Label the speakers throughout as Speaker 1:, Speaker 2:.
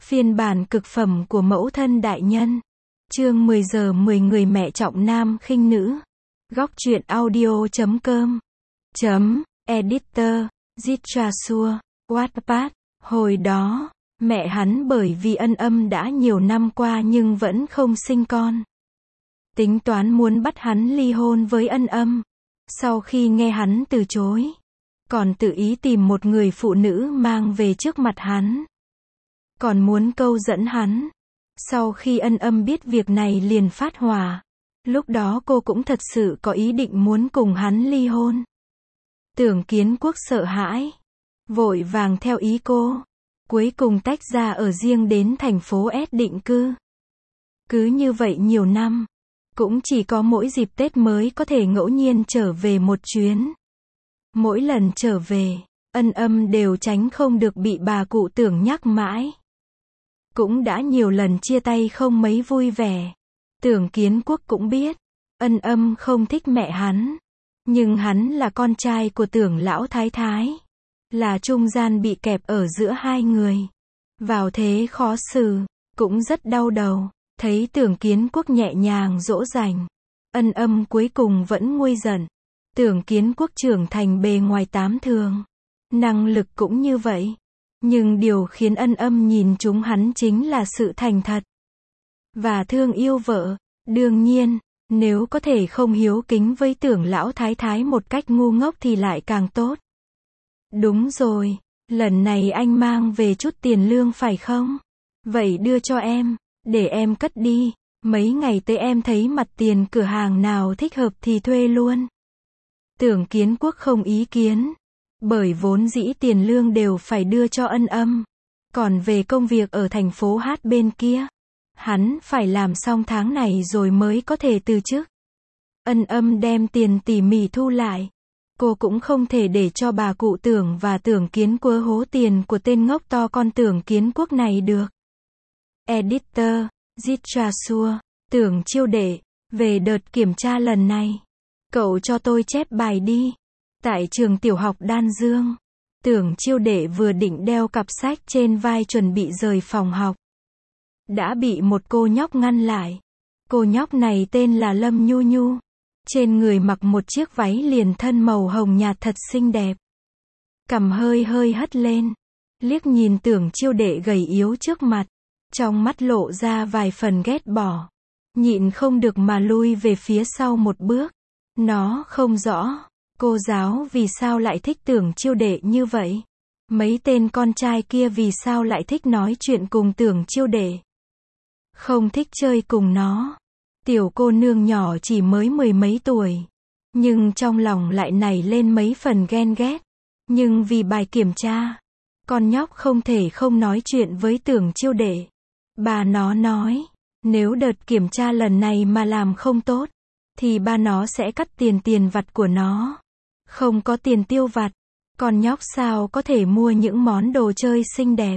Speaker 1: Phiên bản cực phẩm của mẫu thân đại nhân. Chương 10 giờ 10 người mẹ trọng nam khinh nữ. Góc truyện audio.com Editor Zitrasua Wattpad. Hồi đó, mẹ hắn bởi vì ân âm đã nhiều năm qua nhưng vẫn không sinh con. Tính toán muốn bắt hắn ly hôn với ân âm. Sau khi nghe hắn từ chối, còn tự ý tìm một người phụ nữ mang về trước mặt hắn. Còn muốn câu dẫn hắn. Sau khi ân âm biết việc này liền phát hỏa. Lúc đó cô cũng thật sự có ý định muốn cùng hắn ly hôn. Tưởng Kiến Quốc sợ hãi, vội vàng theo ý cô. Cuối cùng tách ra ở riêng đến thành phố S định cư. Cứ như vậy nhiều năm, cũng chỉ có mỗi dịp Tết mới có thể ngẫu nhiên trở về một chuyến. Mỗi lần trở về, ân âm đều tránh không được bị bà cụ Tưởng nhắc mãi. Cũng đã nhiều lần chia tay không mấy vui vẻ. Tưởng Kiến Quốc cũng biết, ân âm không thích mẹ hắn. Nhưng hắn là con trai của Tưởng lão thái thái. Là trung gian bị kẹp ở giữa hai người. Vào thế khó xử, cũng rất đau đầu. Thấy Tưởng Kiến Quốc nhẹ nhàng dỗ dành, ân âm cuối cùng vẫn nguôi giận. Tưởng Kiến Quốc trưởng thành bề ngoài tám thường. Năng lực cũng như vậy. Nhưng điều khiến ân âm nhìn chúng hắn chính là sự thành thật và thương yêu vợ. Đương nhiên, nếu có thể không hiếu kính với Tưởng lão thái thái một cách ngu ngốc thì lại càng tốt. Đúng rồi, lần này anh mang về chút tiền lương phải không? Vậy đưa cho em, để em cất đi. Mấy ngày tới em thấy mặt tiền cửa hàng nào thích hợp thì thuê luôn. Tưởng Kiến Quốc không ý kiến. Bởi vốn dĩ tiền lương đều phải đưa cho ân âm. Còn về công việc ở thành phố Hát bên kia, hắn phải làm xong tháng này rồi mới có thể từ chức. Ân âm đem tiền tỉ mỉ thu lại. Cô cũng không thể để cho bà cụ Tưởng và Tưởng Kiến Quốc hố tiền của tên ngốc to con Tưởng Kiến Quốc này được. Editor Zitrasua. Tưởng Chiêu Đệ, về đợt kiểm tra lần này, cậu cho tôi chép bài đi. Tại trường tiểu học Đan Dương, Tưởng Chiêu Đệ vừa định đeo cặp sách trên vai chuẩn bị rời phòng học, đã bị một cô nhóc ngăn lại. Cô nhóc này tên là Lâm Nhu Nhu. Trên người mặc một chiếc váy liền thân màu hồng nhạt thật xinh đẹp. Cằm hơi hơi hất lên. Liếc nhìn Tưởng Chiêu Đệ gầy yếu trước mặt. Trong mắt lộ ra vài phần ghét bỏ. Nhịn không được mà lui về phía sau một bước. Nó không rõ cô giáo vì sao lại thích Tưởng Chiêu Đệ như vậy. Mấy tên con trai kia vì sao lại thích nói chuyện cùng Tưởng Chiêu Đệ. Không thích chơi cùng nó. Tiểu cô nương nhỏ chỉ mới 10 mấy tuổi. Nhưng trong lòng lại nảy lên mấy phần ghen ghét. Nhưng vì bài kiểm tra, con nhóc không thể không nói chuyện với Tưởng Chiêu Đệ. Bà nó nói, nếu đợt kiểm tra lần này mà làm không tốt, thì ba nó sẽ cắt tiền vặt của nó. Không có tiền tiêu vặt, con nhóc sao có thể mua những món đồ chơi xinh đẹp?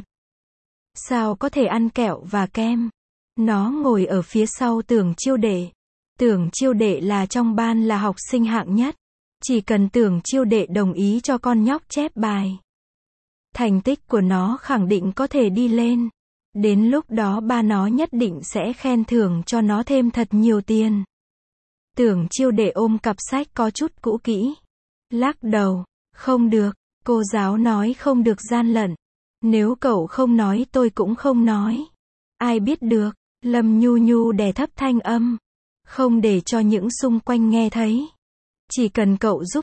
Speaker 1: Sao có thể ăn kẹo và kem? Nó ngồi ở phía sau Tưởng Chiêu Đệ. Tưởng Chiêu Đệ là trong ban là học sinh hạng nhất. Chỉ cần Tưởng Chiêu Đệ đồng ý cho con nhóc chép bài, thành tích của nó khẳng định có thể đi lên. Đến lúc đó ba nó nhất định sẽ khen thưởng cho nó thêm thật nhiều tiền. Tưởng Chiêu Đệ ôm cặp sách có chút cũ kỹ. Lắc đầu, không được, cô giáo nói không được gian lận. Nếu cậu không nói tôi cũng không nói. Ai biết được, Lâm Nhu Nhu đè thấp thanh âm. Không để cho những xung quanh nghe thấy. Chỉ cần cậu giúp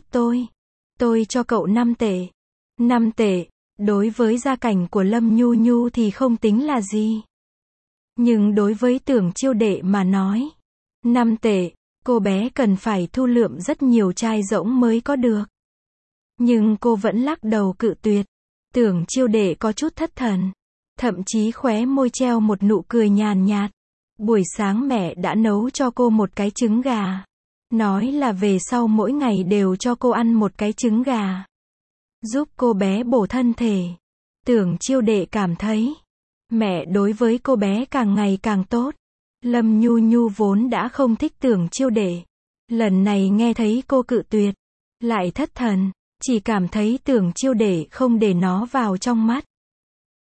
Speaker 1: tôi cho cậu 5 tệ. 5 tệ, đối với gia cảnh của Lâm Nhu Nhu thì không tính là gì. Nhưng đối với Tưởng Chiêu Đệ mà nói, 5 tệ, cô bé cần phải thu lượm rất nhiều chai rỗng mới có được. Nhưng cô vẫn lắc đầu cự tuyệt. Tưởng Chiêu Đệ có chút thất thần. Thậm chí khóe môi treo một nụ cười nhàn nhạt. Buổi sáng mẹ đã nấu cho cô một cái trứng gà. Nói là về sau mỗi ngày đều cho cô ăn một cái trứng gà. Giúp cô bé bổ thân thể. Tưởng Chiêu Đệ cảm thấy, mẹ đối với cô bé càng ngày càng tốt. Lâm Nhu Nhu vốn đã không thích Tưởng Chiêu Đệ. Lần này nghe thấy cô cự tuyệt, lại thất thần, chỉ cảm thấy Tưởng Chiêu Đệ không để nó vào trong mắt.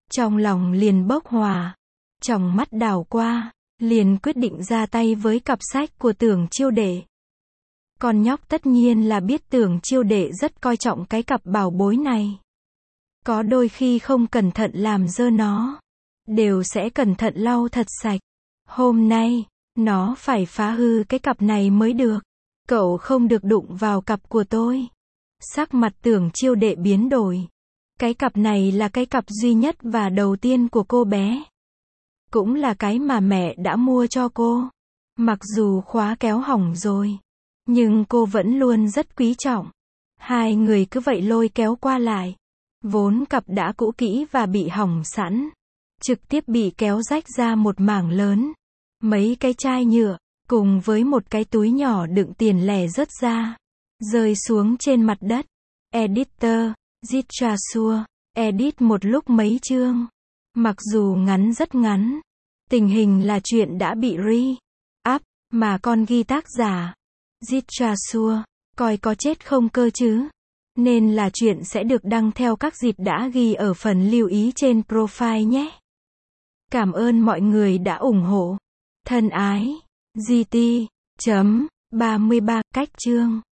Speaker 1: Trong lòng liền bốc hỏa. Trong mắt đảo qua, liền quyết định ra tay với cặp sách của Tưởng Chiêu Đệ. Con nhóc tất nhiên là biết Tưởng Chiêu Đệ rất coi trọng cái cặp bảo bối này. Có đôi khi không cẩn thận làm dơ nó, đều sẽ cẩn thận lau thật sạch. Hôm nay, nó phải phá hư cái cặp này mới được. Cậu không được đụng vào cặp của tôi. Sắc mặt Tưởng Chiêu Đệ biến đổi. Cái cặp này là cái cặp duy nhất và đầu tiên của cô bé. Cũng là cái mà mẹ đã mua cho cô. Mặc dù khóa kéo hỏng rồi, nhưng cô vẫn luôn rất quý trọng. Hai người cứ vậy lôi kéo qua lại. Vốn cặp đã cũ kỹ và bị hỏng sẵn, trực tiếp bị kéo rách ra một mảng lớn. Mấy cái chai nhựa, cùng với một cái túi nhỏ đựng tiền lẻ rớt ra, rơi xuống trên mặt đất. Editor, Zitrasua, edit một lúc mấy chương. Mặc dù ngắn rất ngắn, tình hình là chuyện đã bị re-up, mà con ghi tác giả, Zitrasua, coi có chết không cơ chứ. Nên là chuyện sẽ được đăng theo các dịp đã ghi ở phần lưu ý trên profile nhé. Cảm ơn mọi người đã ủng hộ. Thân ái, GT.33 cách chương